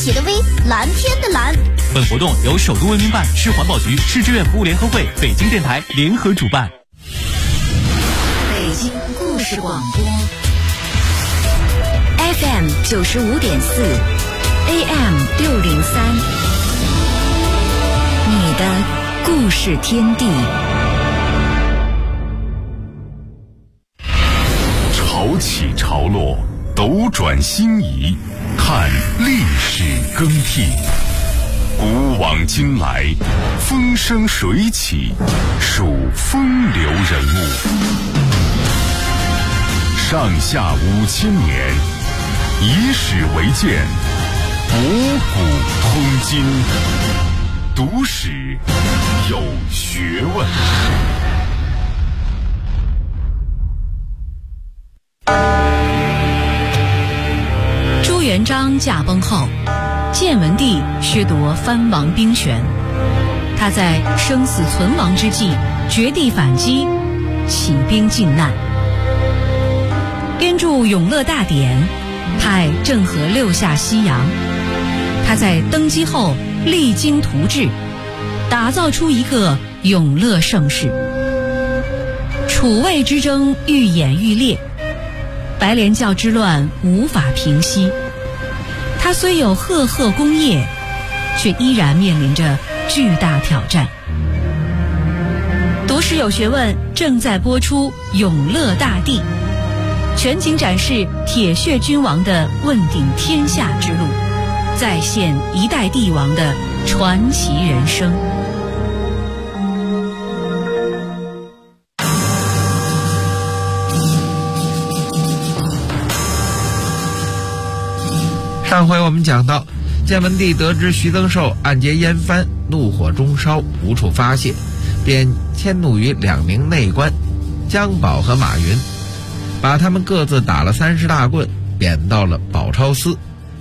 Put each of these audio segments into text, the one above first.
写的微，蓝天的蓝。 本活动由首都文明办、市环保局、市志愿服务联合会、北京电台联合主办。 北京故事广播 FM 95.4 AM 603，你的故事天地。 潮起潮落，斗转星移，看历史更替。古往今来，风生水起，数风流人物。上下5000年，以史为鉴，博古通今。读史有学问。 朱元璋驾崩后，建文帝削夺藩王兵权，他在生死存亡之际绝地反击，起兵靖难，编著《永乐大典》，派郑和6下西洋。他在登基后励精图治，打造出一个永乐盛世。楚魏之争愈演愈烈，白莲教之乱无法平息。他虽有赫赫功业，却依然面临着巨大挑战。读史有学问正在播出《永乐大帝》，全景展示铁血君王的问鼎天下之路，再现一代帝王的传奇人生。 上回我们讲到，建文帝得知徐增寿暗结燕藩，怒火中烧，无处发泄，便迁怒于2名内官姜宝和马云，把他们各自打了30大棍，贬到了宝钞司。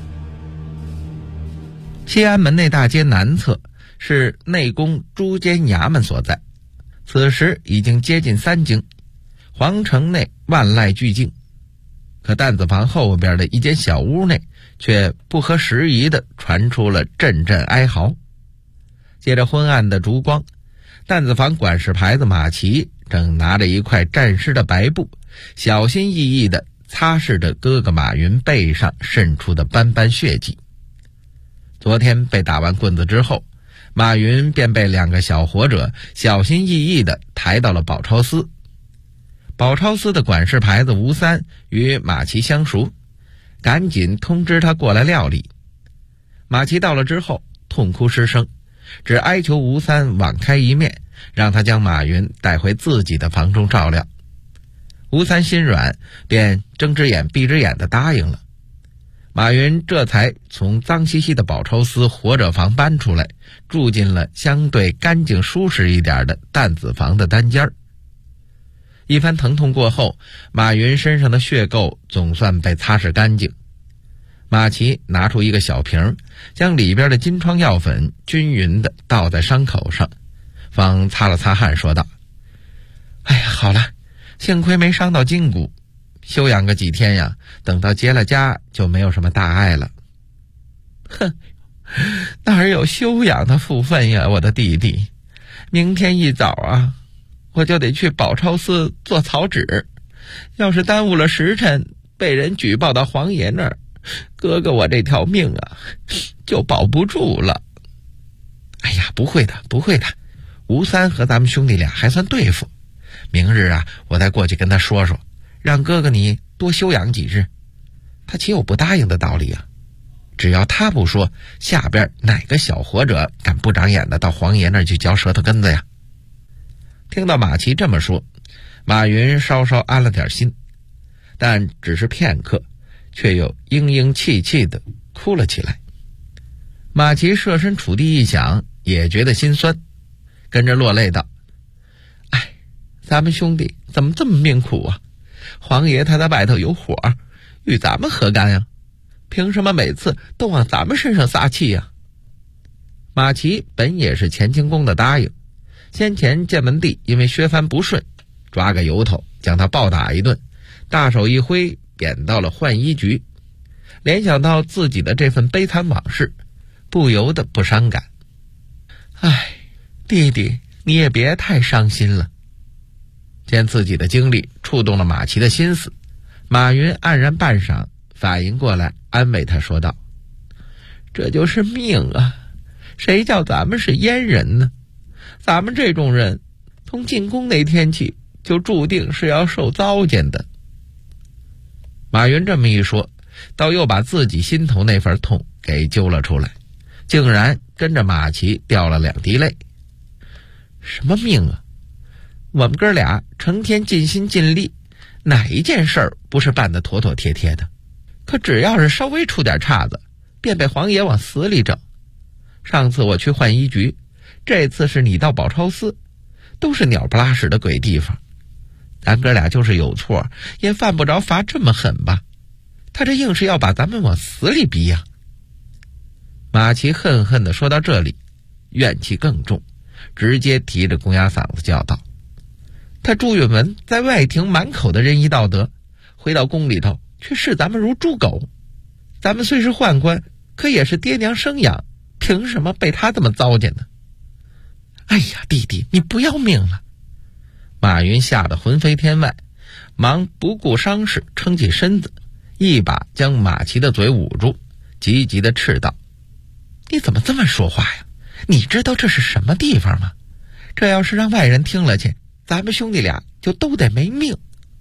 西安门内大街南侧是内宫诸监衙门所在，此时已经接近3更，皇城内万籁俱静。可担子房后边的一间小屋内却不合时宜地传出了阵阵哀嚎。借着昏暗的烛光，担子房管事牌子马奇正拿着一块沾湿的白布，小心翼翼地擦拭着哥哥马云背上渗出的斑斑血迹。昨天被打完棍子之后，马云便被2个小伙者小心翼翼地抬到了宝钞司。宝钞司的管事牌子吴三与马奇相熟，赶紧通知他过来料理。马奇到了之后痛哭失声，只哀求吴三网开一面，让他将马云带回自己的房中照料。吴三心软，便睁只眼闭只眼地答应了。马云这才从脏兮兮的宝钞司活者房搬出来，住进了相对干净舒适一点的担子房的单间。一番疼痛过后，马云身上的血垢总算被擦拭干净。马奇拿出一个小瓶，将里边的金疮药粉均匀地倒在伤口上，方擦了擦汗说道：哎呀，好了，幸亏没伤到筋骨，休养个几天呀，等到结了痂就没有什么大碍了。哼，哪有休养的福分呀，我的弟弟，明天一早啊，我就得去宝钞司做草纸，要是耽误了时辰，被人举报到皇爷那儿，哥哥我这条命啊就保不住了。哎呀，不会的不会的，吴三和咱们兄弟俩还算对付，明日啊我再过去跟他说说，让哥哥你多休养几日。他岂有不答应的道理啊？只要他不说，下边哪个小活者敢不长眼的到皇爷那儿去嚼舌头根子呀？听到马奇这么说，马云稍稍安了点心，但只是片刻，却又嘤嘤气气地哭了起来。马奇设身处地一想，也觉得心酸，跟着落泪道：哎，咱们兄弟怎么这么命苦啊？皇爷他在外头有火，与咱们何干呀？凭什么每次都往咱们身上撒气呀？马奇本也是乾清宫的答应，先前建文帝因为削藩不顺，抓个由头将他暴打一顿，大手一挥贬到了浣衣局。 联想到自己的这份悲惨往事，不由得不伤感。唉，弟弟，你也别太伤心了。见自己的经历触动了马奇的心思，马云黯然半晌，反应过来，安慰他说道：这就是命啊，谁叫咱们是阉人呢？咱们这种人从进宫那天起就注定是要受糟践的。马云这么一说，倒又把自己心头那份痛给揪了出来，竟然跟着马奇掉了2滴泪。什么命啊？我们哥俩成天尽心尽力，哪一件事儿不是办得妥妥帖帖的？可只要是稍微出点岔子，便被黄爷往死里整。上次我去浣衣局，这次是你到宝钞司，都是鸟不拉屎的鬼地方。咱哥俩就是有错，也犯不着罚这么狠吧？他这硬是要把咱们往死里逼呀！马奇恨恨地说到这里，怨气更重，直接提着公鸭嗓子叫道：他朱允文在外廷满口的仁义道德，回到宫里头却视咱们如猪狗。咱们虽是宦官，可也是爹娘生养，凭什么被他这么糟践呢？哎呀，弟弟，你不要命了！马云吓得魂飞天外，忙不顾伤势，撑起身子，一把将马奇的嘴捂住，急急地斥道：你怎么这么说话呀？你知道这是什么地方吗？这要是让外人听了去，咱们兄弟俩就都得没命。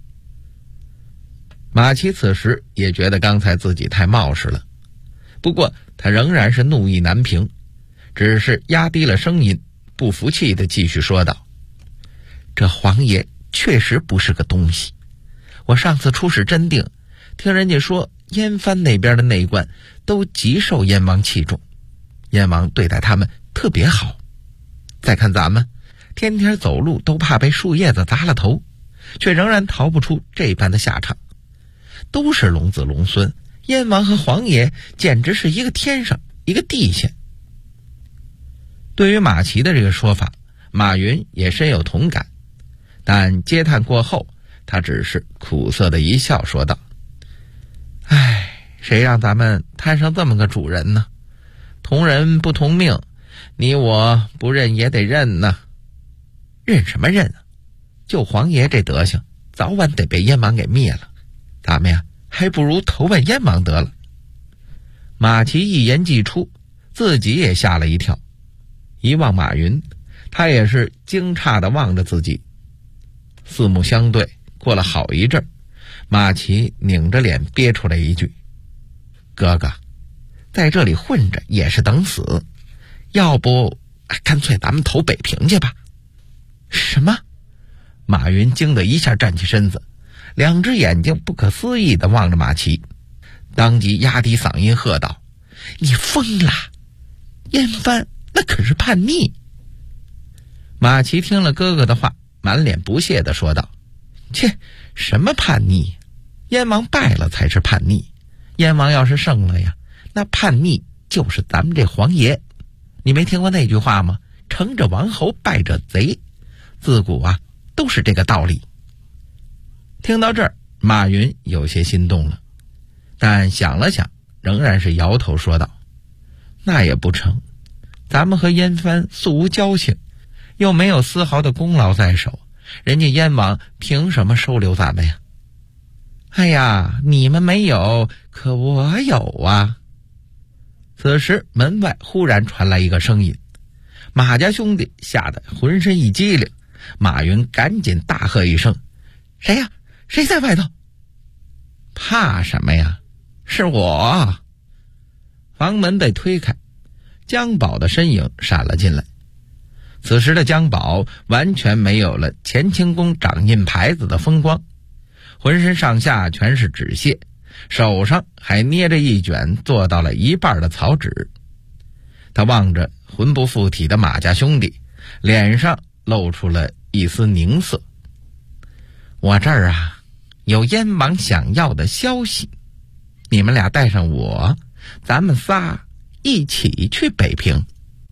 马奇此时也觉得刚才自己太冒失了，不过他仍然是怒意难平，只是压低了声音，不服气地继续说道：这黄爷确实不是个东西。我上次出使真定，听人家说燕藩那边的内官都极受燕王器重，燕王对待他们特别好。再看咱们天天走路都怕被树叶子砸了头，却仍然逃不出这般的下场。都是龙子龙孙，燕王和黄爷简直是一个天上一个地下。对于马奇的这个说法，马云也深有同感，但嗟叹过后，他只是苦涩的一笑，说道：唉，谁让咱们摊上这么个主人呢？同人不同命，你我不认也得认呢。认什么认啊？就黄爷这德行，早晚得被燕王给灭了。咱们呀，还不如投奔燕王得了。马奇一言既出，自己也吓了一跳，一望马云，他也是惊诧地望着自己。四目相对，过了好一阵，马奇拧着脸憋出来一句：哥哥，在这里混着也是等死，要不干脆咱们投北平去吧。什么？马云惊得一下站起身子，两只眼睛不可思议地望着马奇，当即压低嗓音喝道：你疯了！燕藩那可是叛逆。马奇听了哥哥的话，满脸不屑地说道：切，什么叛逆？燕王败了才是叛逆，燕王要是胜了呀，那叛逆就是咱们这黄爷。你没听过那句话吗？成者王侯，败者贼。自古啊，都是这个道理。听到这儿，马云有些心动了，但想了想，仍然是摇头说道：那也不成，咱们和燕藩素无交情，又没有丝毫的功劳在手，人家燕王凭什么收留咱们呀？哎呀，你们没有，可我有啊。此时门外忽然传来一个声音，马家兄弟吓得浑身一激灵，马云赶紧大喝一声：谁呀？谁在外头？怕什么呀？是我。房门被推开，姜宝的身影闪了进来。此时的姜宝完全没有了乾清宫掌印牌子的风光，浑身上下全是纸屑，手上还捏着一卷做到了一半的草纸。他望着魂不附体的马家兄弟，脸上露出了一丝凝色。我这儿啊，有燕王想要的消息，你们俩带上我，咱们仨一起去北平。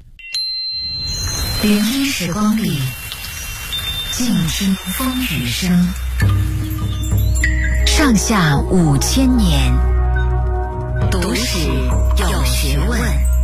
01时光里，静听风雨声。上下5000年， 读史有学问。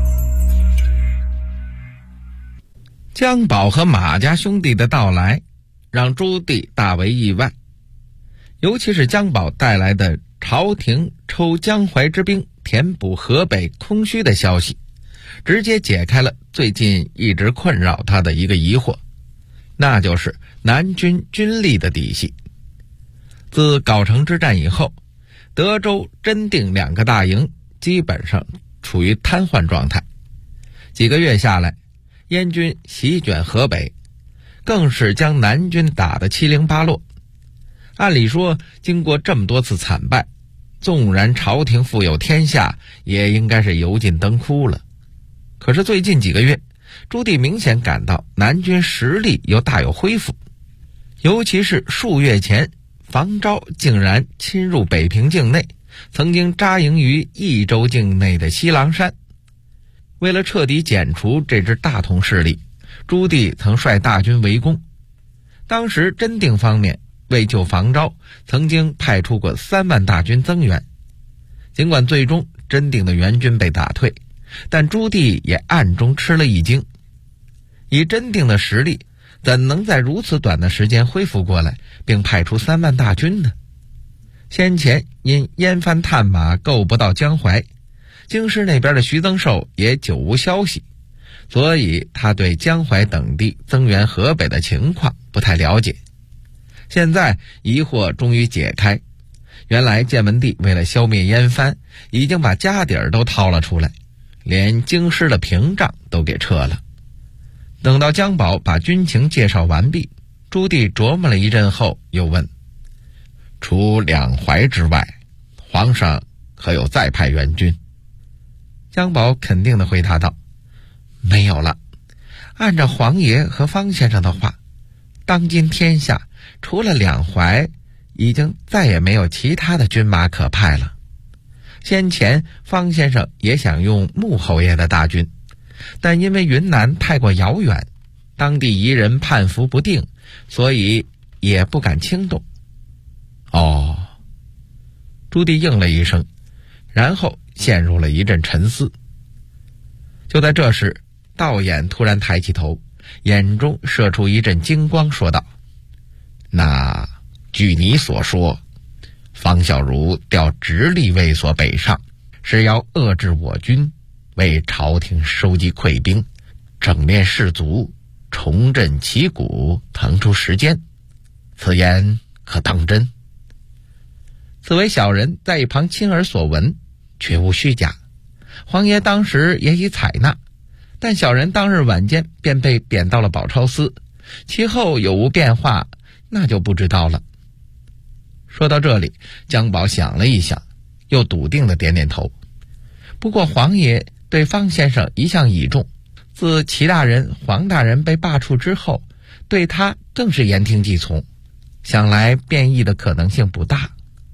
姜宝和马家兄弟的到来让朱棣大为意外，尤其是姜宝带来的朝廷抽江淮之兵填补河北空虚的消息，直接解开了最近一直困扰他的一个疑惑，那就是南军军力的底细。自藁城之战以后，德州、真定两个大营基本上处于瘫痪状态，几个月下来，燕军席卷河北，更是将南军打得七零八落。按理说，经过这么多次惨败，纵然朝廷富有天下，也应该是油尽灯枯了。可是最近几个月，朱棣明显感到南军实力又大有恢复，尤其是数月前，房昭竟然侵入北平境内，曾经扎营于益州境内的西狼山。为了彻底剪除这支大同势力，朱棣曾率大军围攻。当时真定方面为救房昭，曾经派出过3万大军增援。尽管最终真定的援军被打退，但朱棣也暗中吃了一惊。以真定的实力，怎能在如此短的时间恢复过来，并派出3万大军呢？先前因燕藩探马够不到江淮，京师那边的徐增寿也久无消息，所以他对江淮等地增援河北的情况不太了解。现在疑惑终于解开，原来建文帝为了消灭燕藩，已经把家底儿都掏了出来，连京师的屏障都给撤了。等到姜宝把军情介绍完毕，朱棣琢磨了一阵后又问：除两淮之外，皇上可有再派援军？姜宝肯定地回答道：没有了。按照黄爷和方先生的话，当今天下除了两淮，已经再也没有其他的军马可派了。先前方先生也想用穆侯爷的大军，但因为云南太过遥远，当地夷人叛服不定，所以也不敢轻动。哦，朱棣应了一声，然后陷入了一阵沉思。就在这时，道衍突然抬起头，眼中射出一阵金光，说道：那据你所说，方孝孺调直隶卫所北上，是要遏制我军，为朝廷收集溃兵，整练士卒，重振旗鼓，腾出时间，此言可当真？此为小人在一旁亲耳所闻，绝无虚假。皇爷当时也已采纳，但小人当日晚间便被贬到了宝钞司，其后有无变化，那就不知道了。说到这里，姜宝想了一想，又笃定地点点头。不过皇爷对方先生一向倚重，自齐大人、黄大人被罢黜之后，对他更是言听计从，想来变异的可能性不大。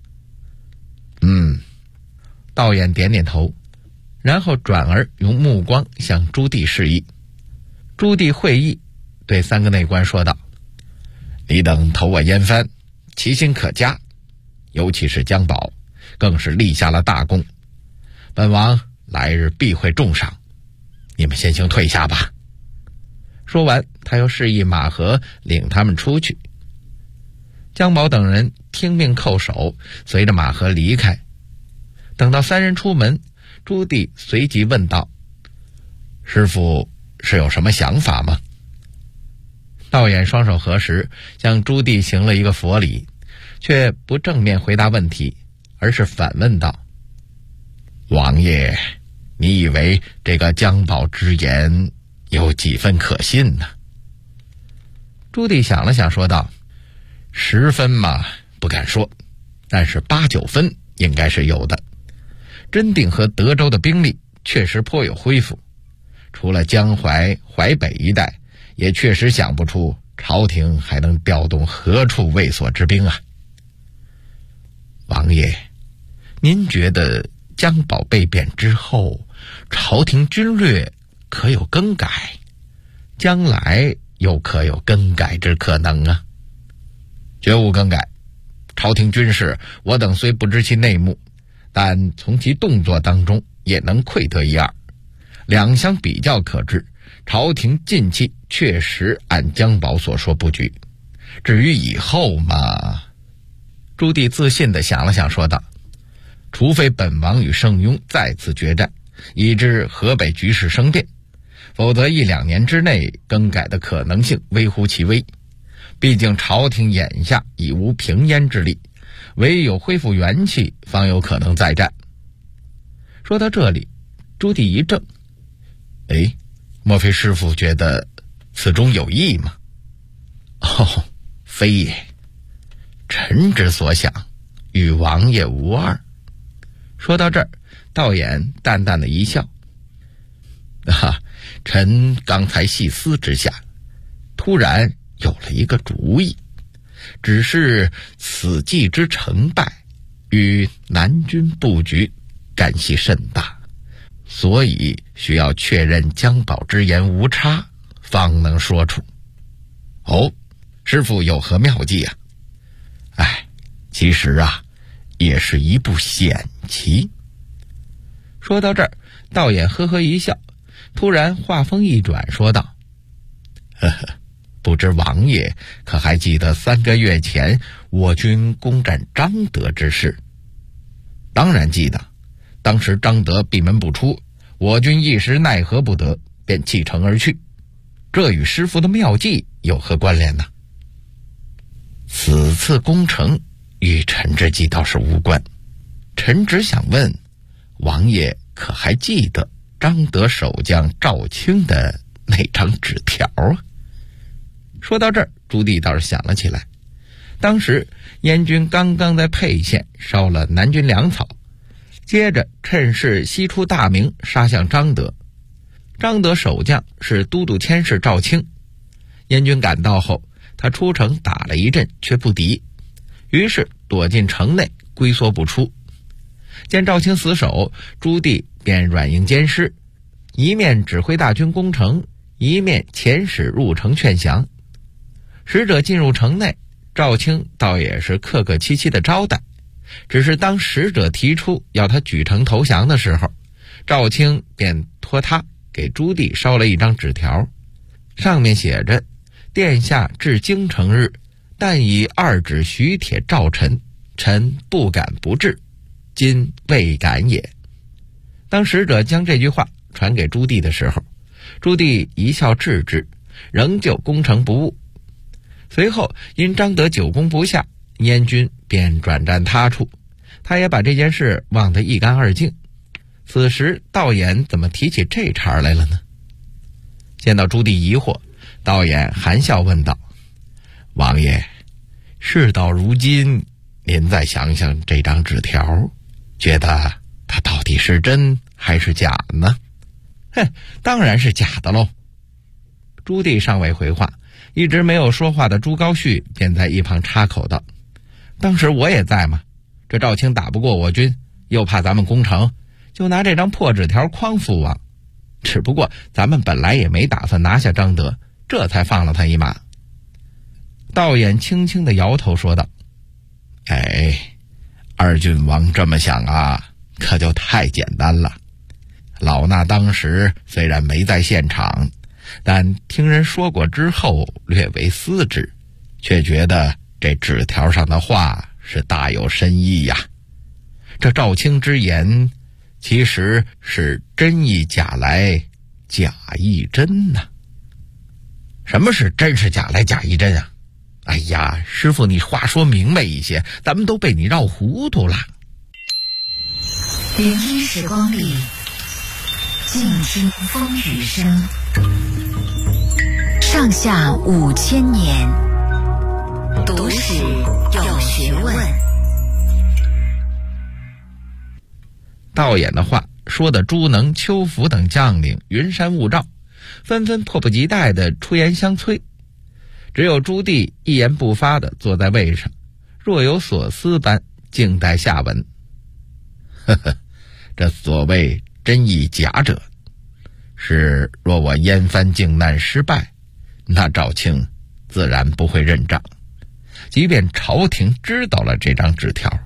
道衍点点头，然后转而用目光向朱棣示意。朱棣会意，对3个内官说道：你等投我燕藩，其心可嘉，尤其是姜宝，更是立下了大功，本王来日必会重赏，你们先行退下吧。说完，他又示意马和领他们出去。姜宝等人听命叩首，随着马和离开。等到3人出门，朱棣随即问道：师父是有什么想法吗？道衍双手合十，向朱棣行了一个佛礼，却不正面回答问题，而是反问道：王爷，你以为这个姜宝之言有几分可信呢？朱棣想了想说道：10分嘛，不敢说，但是8、9分应该是有的。真定和德州的兵力确实颇有恢复，除了江淮、淮北一带，也确实想不出朝廷还能调动何处卫所之兵啊。王爷，您觉得姜宝被贬之后，朝廷军略可有更改？将来又可有更改之可能啊？绝无更改，朝廷军事我等虽不知其内幕， 但从其动作当中也能窥得一二。两相比较可知，朝廷近期确实按姜宝所说布局。至于以后嘛，朱棣自信地想了想说道，除非本王与圣雍再次决战，以致河北局势生变，否则1-2年之内更改的可能性微乎其微。毕竟朝廷眼下已无平焉之力，唯有恢复元气方有可能再战。说到这里，朱棣一怔，莫非师父觉得此中有意吗？哦，非也，臣之所想与王爷无二。说到这儿，道衍淡淡的一笑，臣刚才细思之下，突然有了一个主意，只是此计之成败与南军布局干系甚大，所以需要确认姜宝之言无差，方能说出。哦，师父有何妙计啊？其实也是一步险棋。说到这儿，道衍呵呵一笑，突然话锋一转说道，不知王爷可还记得3个月前我军攻占张德之事？当然记得，当时张德闭门不出，我军一时奈何不得，便弃城而去。这与师父的妙计有何关联呢？此次攻城与臣之计倒是无关，臣只想问王爷可还记得张德守将赵清的那张纸条啊？说到这儿，朱棣倒是想了起来，当时燕军刚刚在沛县烧了南军粮草，接着趁势西出大名，杀向张德。张德守将是都督佥事赵清，燕军赶到后，他出城打了一阵却不敌，于是躲进城内龟缩不出。见赵清死守，朱棣便软硬兼施，一面指挥大军攻城，一面遣使入城劝降。使者进入城内，赵清倒也是客客气气的招待，只是当使者提出要他举城投降的时候，赵清便托他给朱棣烧了一张纸条，上面写着，殿下至京城日，但以2指许帖召臣，臣不敢不至，今未敢也。当使者将这句话传给朱棣的时候，朱棣一笑置之，仍旧攻城不误。随后因张德久攻不下，燕军便转战他处，他也把这件事忘得一干二净。此时道衍怎么提起这茬来了呢？见到朱棣疑惑，道衍含笑问道，王爷，事到如今，您再想想这张纸条，觉得它到底是真还是假呢？当然是假的喽。朱棣尚未回话，一直没有说话的朱高煦便在一旁插口道，当时我也在嘛，这赵清打不过我军，又怕咱们攻城，就拿这张破纸条诓父王，只不过咱们本来也没打算拿下张德，这才放了他一马。道衍轻轻地摇头说道，二郡王这么想可就太简单了。老衲当时虽然没在现场，但听人说过之后略为思之，却觉得这纸条上的话是大有深意呀。这赵清之言其实是真亦假来，假亦真呐。什么是真是假来，假亦真啊？哎呀，师父你话说明白一些，咱们都被你绕糊涂了。 聆听时光里，静听风雨声。上下5000年，读史有学问。 道衍的话说的朱能、邱福等将领云山雾罩，纷纷迫不及待地出言相催。只有朱棣一言不发地坐在位上，若有所思般静待下文。这所谓真亦假者，是若我燕藩靖难失败，那赵清自然不会认账。即便朝廷知道了这张纸条，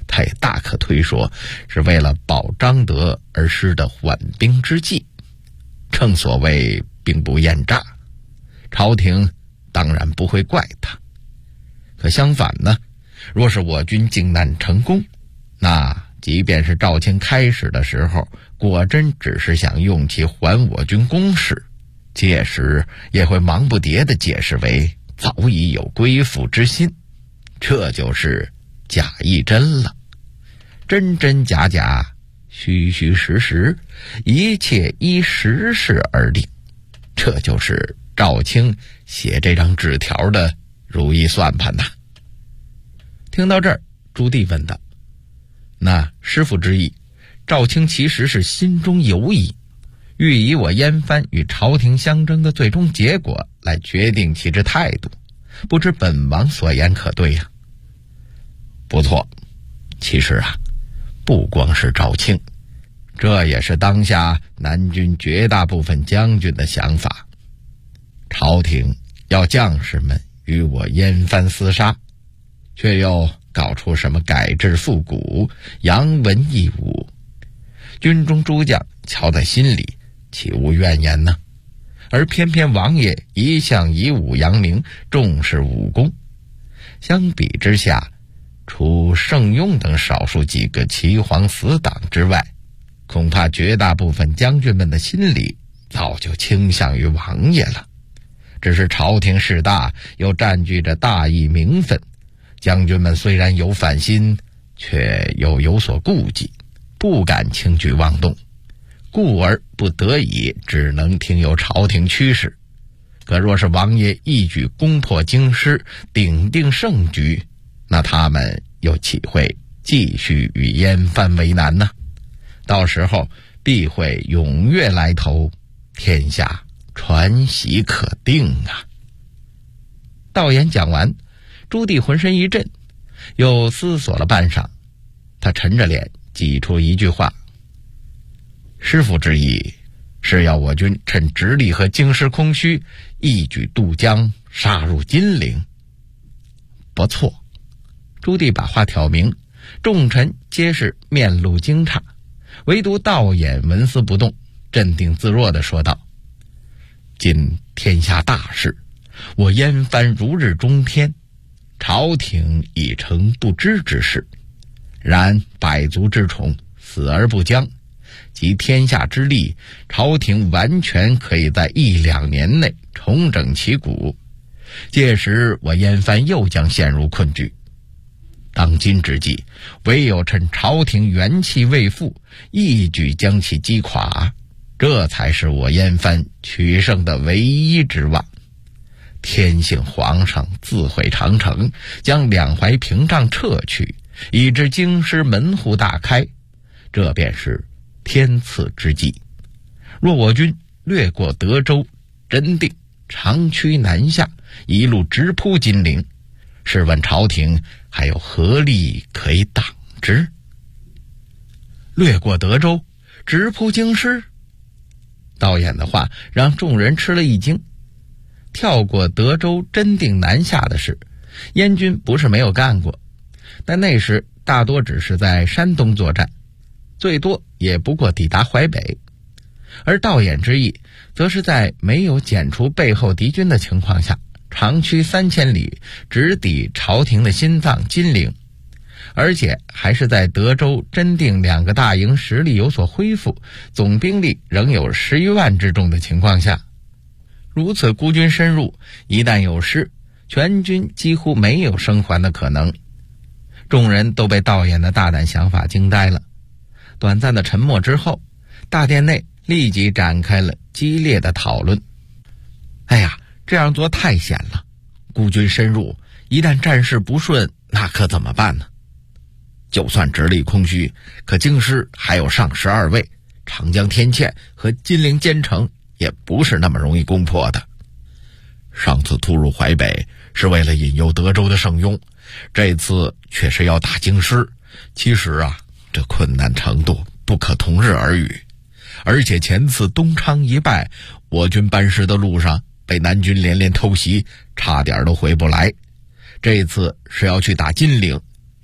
他也大可推说是为了保张德而施的缓兵之计。正所谓兵不厌诈，朝廷当然不会怪他。可相反呢，若是我军靖难成功，那即便是赵卿开始的时候果真只是想用其还我军攻势，届时也会忙不迭地解释为早已有归附之心，这就是假亦真了。真真假假，虚虚实实，一切依时势而定，这就是赵卿写这张纸条的如意算盘呐。听到这儿，朱棣问道：那师父之意，赵卿其实是心中有疑，欲以我燕藩与朝廷相争的最终结果来决定其之态度，不知本王所言可对呀？不错，其实不光是赵卿，这也是当下南军绝大部分将军的想法。朝廷要将士们与我燕藩厮杀，却又搞出什么改制复古、扬文抑武，军中诸将瞧在心里，岂无怨言呢？而偏偏王爷一向以武扬名，重视武功，相比之下，除盛庸等少数几个齐皇死党之外，恐怕绝大部分将军们的心里早就倾向于王爷了。只是朝廷势大，又占据着大义名分，将军们虽然有反心，却又有所顾忌，不敢轻举妄动，故而不得已只能听由朝廷驱使。可若是王爷一举攻破京师，鼎定胜局，那他们又岂会继续与燕藩为难呢？到时候必会踊跃来投，天下传喜可定啊！道言讲完，朱棣浑身一震，又思索了半晌，他沉着脸挤出一句话：师父之意是要我军趁直隶和京师空虚，一举渡江，杀入金陵。不错，朱棣把话挑明，众臣皆是面露惊诧，唯独道衍纹丝不动，镇定自若地说道：今天下大事，我燕藩如日中天，朝廷已成不知之事。然百足之虫，死而不僵，集天下之力，朝廷完全可以在1-2年内重整旗鼓，届时我燕藩又将陷入困局。当今之计，唯有趁朝廷元气未复，一举将其击垮，这才是我燕藩取胜的唯一之望。天幸皇上自毁长城，将两淮屏障撤去，以致京师门户大开，这便是天赐之计。若我军略过德州、真定，长驱南下，一路直扑金陵，试问朝廷还有何力可以挡之？略过德州，直扑京师？道衍的话让众人吃了一惊。跳过德州、真定南下的事，燕军不是没有干过，但那时大多只是在山东作战，最多也不过抵达淮北。而道衍之意，则是在没有剪除背后敌军的情况下，长驱3000里，直抵朝廷的心脏金陵，而且还是在德州、真定2个大营实力有所恢复，总兵力仍有11万之众的情况下。如此孤军深入，一旦有失，全军几乎没有生还的可能。众人都被道衍的大胆想法惊呆了。短暂的沉默之后，大殿内立即展开了激烈的讨论。哎呀，这样做太险了，孤军深入，一旦战事不顺，那可怎么办呢？就算直隶空虚，可京师还有上12卫，长江天堑和金陵坚城也不是那么容易攻破的。上次突入淮北是为了引诱德州的盛庸，这次却是要打京师。其实这困难程度不可同日而语。而且前次东昌一败，我军班师的路上被南军连连偷袭，差点都回不来。这次是要去打金陵，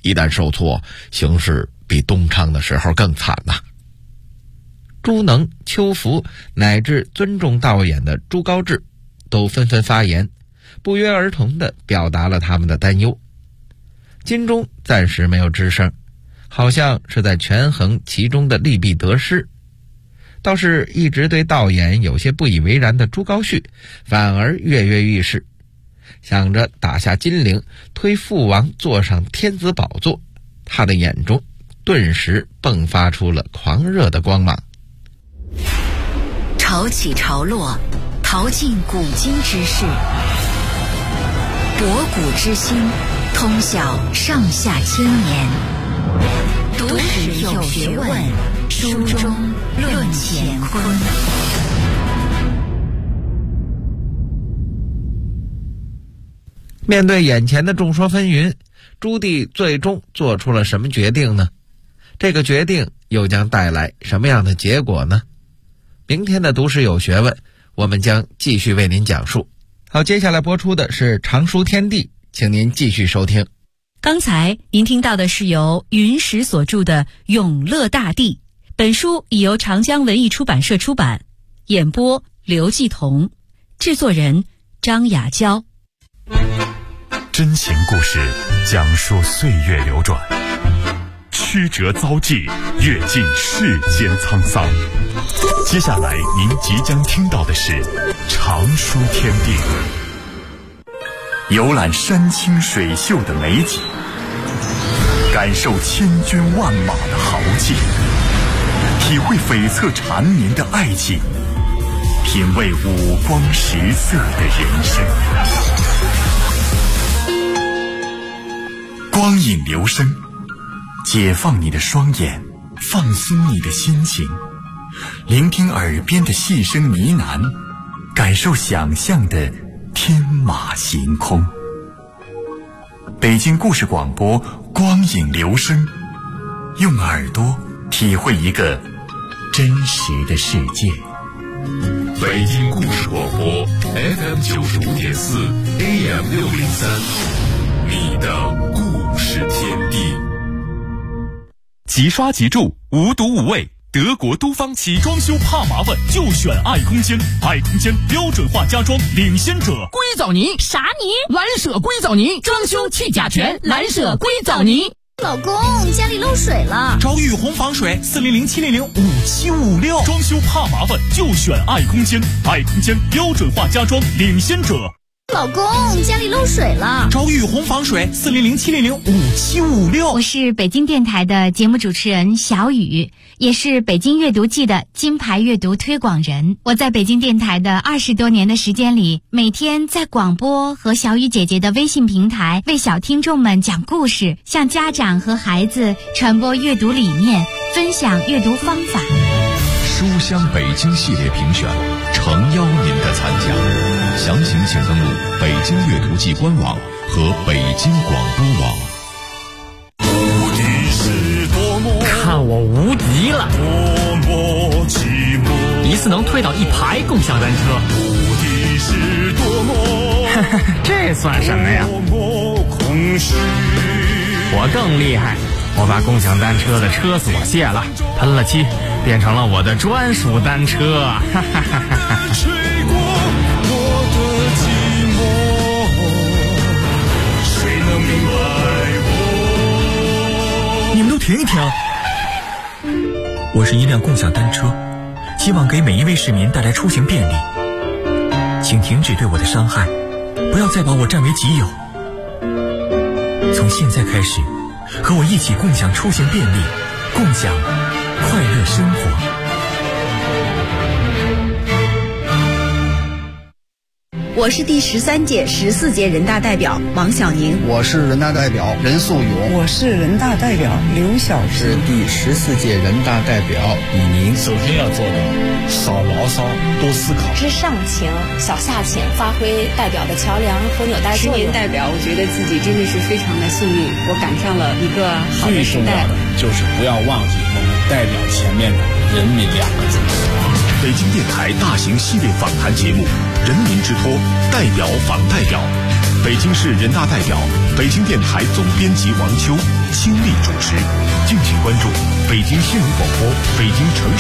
一旦受挫，形势比东昌的时候更惨呐。朱能、邱福乃至尊重道演的朱高炽都纷纷发言，不约而同地表达了他们的担忧。金钟暂时没有吱声，好像是在权衡其中的利弊得失。倒是一直对道演有些不以为然的朱高煦，反而跃跃欲试，想着打下金陵，推父王坐上天子宝座。他的眼中顿时迸发出了狂热的光芒。 潮起潮落，淘尽古今之事，博古之心，通晓上下千年。读史有学问，书中论乾坤。 面对眼前的众说纷纭，朱棣最终做出了什么决定呢？这个决定又将带来什么样的结果呢？明天的读史有学问，我们将继续为您讲述。好，接下来播出的是常书天地，请您继续收听。 刚才您听到的是由云石所著的《永乐大帝》，本书已由长江文艺出版社出版，演播刘继彤，制作人张雅娇。 真情故事讲述岁月流转，曲折遭际，阅尽世间沧桑。接下来您即将听到的是常书天地，游览山清水秀的美景，感受千军万马的豪气，体会悱恻缠绵的爱情，品味五光十色的人生。光影流声，解放你的双眼，放松你的心情，聆听耳边的细声呢喃，感受想象的天马行空。北京故事广播，光影流声，用耳朵体会一个真实的世界。北京故事广播 FM95.4 AM603， 你的故事天地。即刷即住，无毒无味。德国都方起装修怕麻烦，就选爱空间。爱空间标准化家装领先者。 硅藻泥啥泥？ 蓝舍硅藻泥，装修去甲醛，蓝舍硅藻泥。 老公，家里漏水了， 找雨虹防水，400-700-5756。装修怕麻烦，就选爱空间。爱空间标准化家装领先者。 老公，家里漏水了， 找雨虹防水，400-700-5756。 我是北京电台的节目主持人小雨，也是北京阅读季的金牌阅读推广人。我在北京电台的20多年的时间里，每天在广播和小雨姐姐的微信平台为小听众们讲故事，向家长和孩子传播阅读理念，分享阅读方法。 书香北京系列评选，诚邀您的参加。详情请登录北京阅读季官网和北京广播网。 无敌是多么， 看我无敌了！ 多么寂寞， 一次能推倒1排共享单车。 无敌是多么， 这算什么呀？ 多么空虚。 我更厉害，我把共享单车的车锁卸了，喷了漆，变成了我的专属单车。哈哈哈哈！ 吹过我的寂寞，谁能明白我？ 你们都停一停！我是一辆共享单车，希望给每一位市民带来出行便利。请停止对我的伤害，不要再把我占为己有。从现在开始，和我一起共享出行便利，共享快乐生活。 我是第13届、14届人大代表王小宁。 我是人大代表任素勇。 我是人大代表刘晓平。 是第14届人大代表李宁。 首先要做到少牢骚，多思考。 知上情，小下情，发挥代表的桥梁和纽带作用。 10年代表，我觉得自己真的是非常的幸运，我赶上了一个好的时代。 最重要的就是不要忘记我们代表前面的人民2个字。 北京电台大型系列访谈节目《人民之托》，代表访代表，北京市人大代表，北京电台总编辑王秋。 倾力主持。敬请关注北京新闻广播、北京城市